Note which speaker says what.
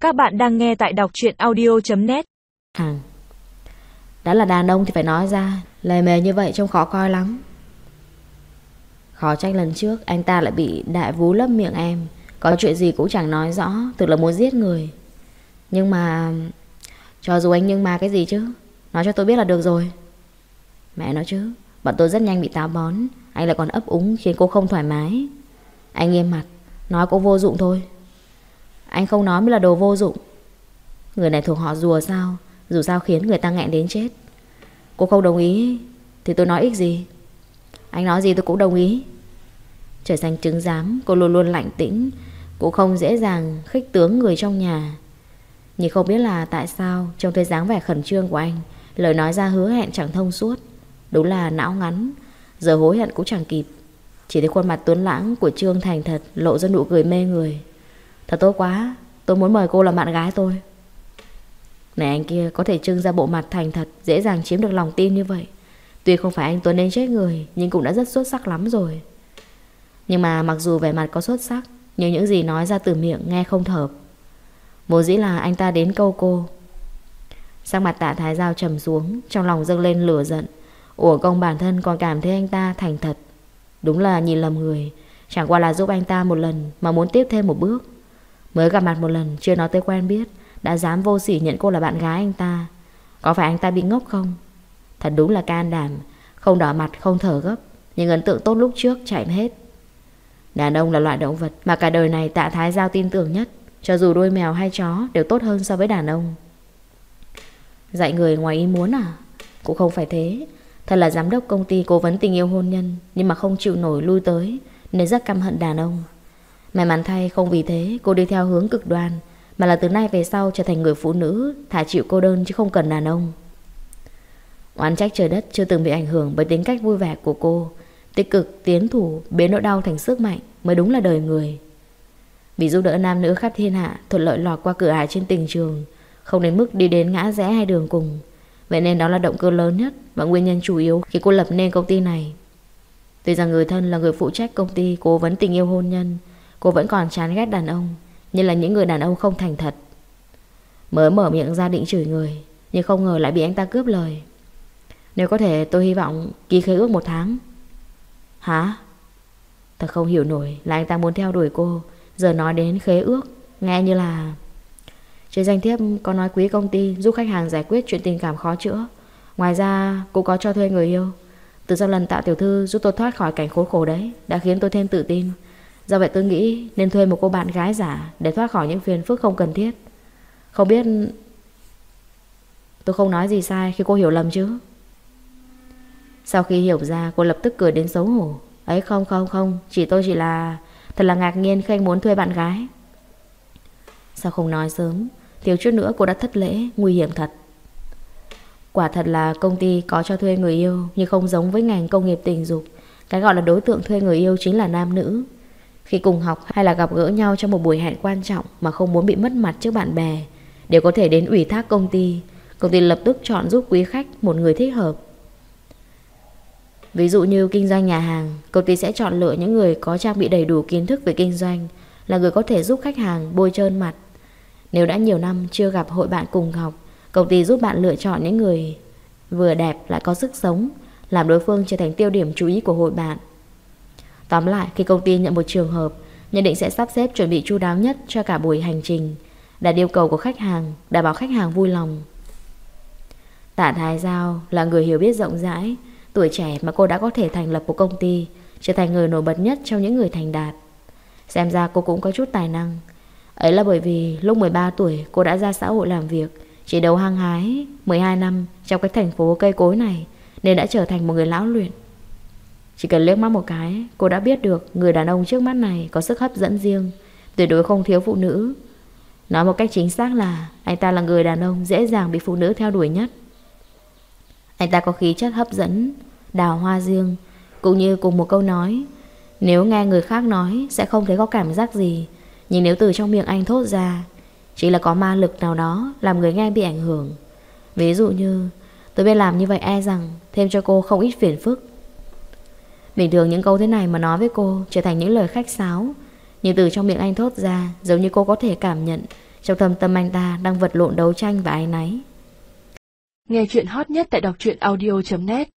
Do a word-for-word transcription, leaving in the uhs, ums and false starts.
Speaker 1: Các bạn đang nghe tại đọc truyện audio chấm net.
Speaker 2: Hằng, đã là đàn ông thì phải nói ra. Lề mề như vậy trông khó coi lắm. Khó trách lần trước anh ta lại bị đại vú lấp miệng em. Có chuyện gì cũng chẳng nói rõ, thực là muốn giết người. Nhưng mà cho dù anh nhưng mà cái gì chứ, nói cho tôi biết là được rồi. Mẹ nói chứ, bọn tôi rất nhanh bị táo bón. Anh lại còn ấp úng khiến cô không thoải mái. Anh nghiêm mặt, nói cô vô dụng thôi. Anh không nói mới là đồ vô dụng. Người này thuộc họ rùa sao? Dù sao khiến người ta nghẹn đến chết. Cô không đồng ý thì tôi nói ích gì. Anh nói gì tôi cũng đồng ý. Trời xanh trứng giám, cô luôn luôn lạnh tĩnh, cũng không dễ dàng khích tướng người trong nhà. Nhưng không biết là tại sao trông thấy dáng vẻ khẩn trương của anh, lời nói ra hứa hẹn chẳng thông suốt. Đúng là não ngắn, giờ hối hận cũng chẳng kịp. Chỉ thấy khuôn mặt tuấn lãng của Trương thành thật lộ ra nụ cười mê người. Thật tốt quá, tôi muốn mời cô làm bạn gái tôi. Này anh kia có thể trưng ra bộ mặt thành thật, dễ dàng chiếm được lòng tin như vậy. Tuy không phải anh Tuấn đến chết người, nhưng cũng đã rất xuất sắc lắm rồi. Nhưng mà mặc dù vẻ mặt có xuất sắc, nhưng những gì nói ra từ miệng nghe không hợp. Vốn dĩ là anh ta đến câu cô. Sắc mặt Tạ Thái Giao trầm xuống, trong lòng dâng lên lửa giận. Ủa công bản thân còn cảm thấy anh ta thành thật. Đúng là nhìn lầm người. Chẳng qua là giúp anh ta một lần mà muốn tiếp thêm một bước. Mới gặp mặt một lần, chưa nói tới quen biết, đã dám vô sỉ nhận cô là bạn gái anh ta. Có phải anh ta bị ngốc không? Thật đúng là can đảm. Không đỏ mặt, không thở gấp, nhưng ấn tượng tốt lúc trước chạy hết. Đàn ông là loại động vật mà cả đời này Tạ Thái Giao tin tưởng nhất. Cho dù đuôi mèo hay chó đều tốt hơn so với đàn ông. Dạy người ngoài ý muốn à? Cũng không phải thế. Thật là giám đốc công ty cố vấn tình yêu hôn nhân, nhưng mà không chịu nổi lui tới, nên rất căm hận đàn ông. May mắn thay không vì thế cô đi theo hướng cực đoan, mà là từ nay về sau trở thành người phụ nữ thả chịu cô đơn chứ không cần đàn ông. Oán trách trời đất chưa từng bị ảnh hưởng bởi tính cách vui vẻ của cô. Tích cực, tiến thủ, biến nỗi đau thành sức mạnh mới đúng là đời người. Vì giúp đỡ nam nữ khắp thiên hạ thuận lợi lọt qua cửa ải trên tình trường, không đến mức đi đến ngã rẽ hay đường cùng. Vậy nên đó là động cơ lớn nhất và nguyên nhân chủ yếu khi cô lập nên công ty này. Tuy rằng người thân là người phụ trách công ty cố vấn tình yêu hôn nhân, cô vẫn còn chán ghét đàn ông, như là những người đàn ông không thành thật. Mới mở miệng ra định chửi người, nhưng không ngờ lại bị anh ta cướp lời. Nếu có thể tôi hy vọng ký khế ước một tháng. Hả? Thật không hiểu nổi là anh ta muốn theo đuổi cô. Giờ nói đến khế ước, nghe như là trên danh thiếp có nói quý công ty giúp khách hàng giải quyết chuyện tình cảm khó chữa. Ngoài ra cũng có cho thuê người yêu. Từ sau lần Tạ tiểu thư giúp tôi thoát khỏi cảnh khốn khổ đấy, đã khiến tôi thêm tự tin. Do vậy tôi nghĩ nên thuê một cô bạn gái giả để thoát khỏi những phiền phức không cần thiết. Không biết tôi không nói gì sai khi cô hiểu lầm chứ? Sau khi hiểu ra, cô lập tức cười đến xấu hổ. Ấy không không không, chỉ tôi chỉ là thật là ngạc nhiên khi anh muốn thuê bạn gái. Sao không nói sớm? Thiếu chút nữa cô đã thất lễ, nguy hiểm thật. Quả thật là công ty có cho thuê người yêu, nhưng không giống với ngành công nghiệp tình dục. Cái gọi là đối tượng thuê người yêu chính là nam nữ. Khi cùng học hay là gặp gỡ nhau trong một buổi hẹn quan trọng mà không muốn bị mất mặt trước bạn bè, đều có thể đến ủy thác công ty. Công ty lập tức chọn giúp quý khách một người thích hợp. Ví dụ như kinh doanh nhà hàng, công ty sẽ chọn lựa những người có trang bị đầy đủ kiến thức về kinh doanh, là người có thể giúp khách hàng bôi trơn mặt. Nếu đã nhiều năm chưa gặp hội bạn cùng học, công ty giúp bạn lựa chọn những người vừa đẹp lại có sức sống, làm đối phương trở thành tiêu điểm chú ý của hội bạn. Tóm lại, khi công ty nhận một trường hợp, nhận định sẽ sắp xếp chuẩn bị chu đáo nhất cho cả buổi hành trình, đạt yêu cầu của khách hàng, đảm bảo khách hàng vui lòng. Tạ Thái Giao là người hiểu biết rộng rãi. Tuổi trẻ mà cô đã có thể thành lập một công ty, trở thành người nổi bật nhất trong những người thành đạt. Xem ra cô cũng có chút tài năng. Ấy là bởi vì lúc mười ba tuổi cô đã ra xã hội làm việc, chỉ đầu hăng hái mười hai năm trong cái thành phố cây cối này, nên đã trở thành một người lão luyện. Chỉ cần liếc mắt một cái, cô đã biết được người đàn ông trước mắt này có sức hấp dẫn riêng, tuyệt đối không thiếu phụ nữ. Nói một cách chính xác là anh ta là người đàn ông dễ dàng bị phụ nữ theo đuổi nhất. Anh ta có khí chất hấp dẫn, đào hoa riêng. Cũng như cùng một câu nói, nếu nghe người khác nói sẽ không thấy có cảm giác gì, nhưng nếu từ trong miệng anh thốt ra, chỉ là có ma lực nào đó làm người nghe bị ảnh hưởng. Ví dụ như tôi biết làm như vậy e rằng thêm cho cô không ít phiền phức. Bình thường những câu thế này mà nói với cô trở thành những lời khách sáo, nhưng từ trong miệng anh thốt ra, giống như cô có thể cảm nhận Trong thâm tâm anh ta đang vật lộn đấu tranh và áy náy.
Speaker 1: Nghe chuyện hot nhất tại đọc truyện audio chấm net.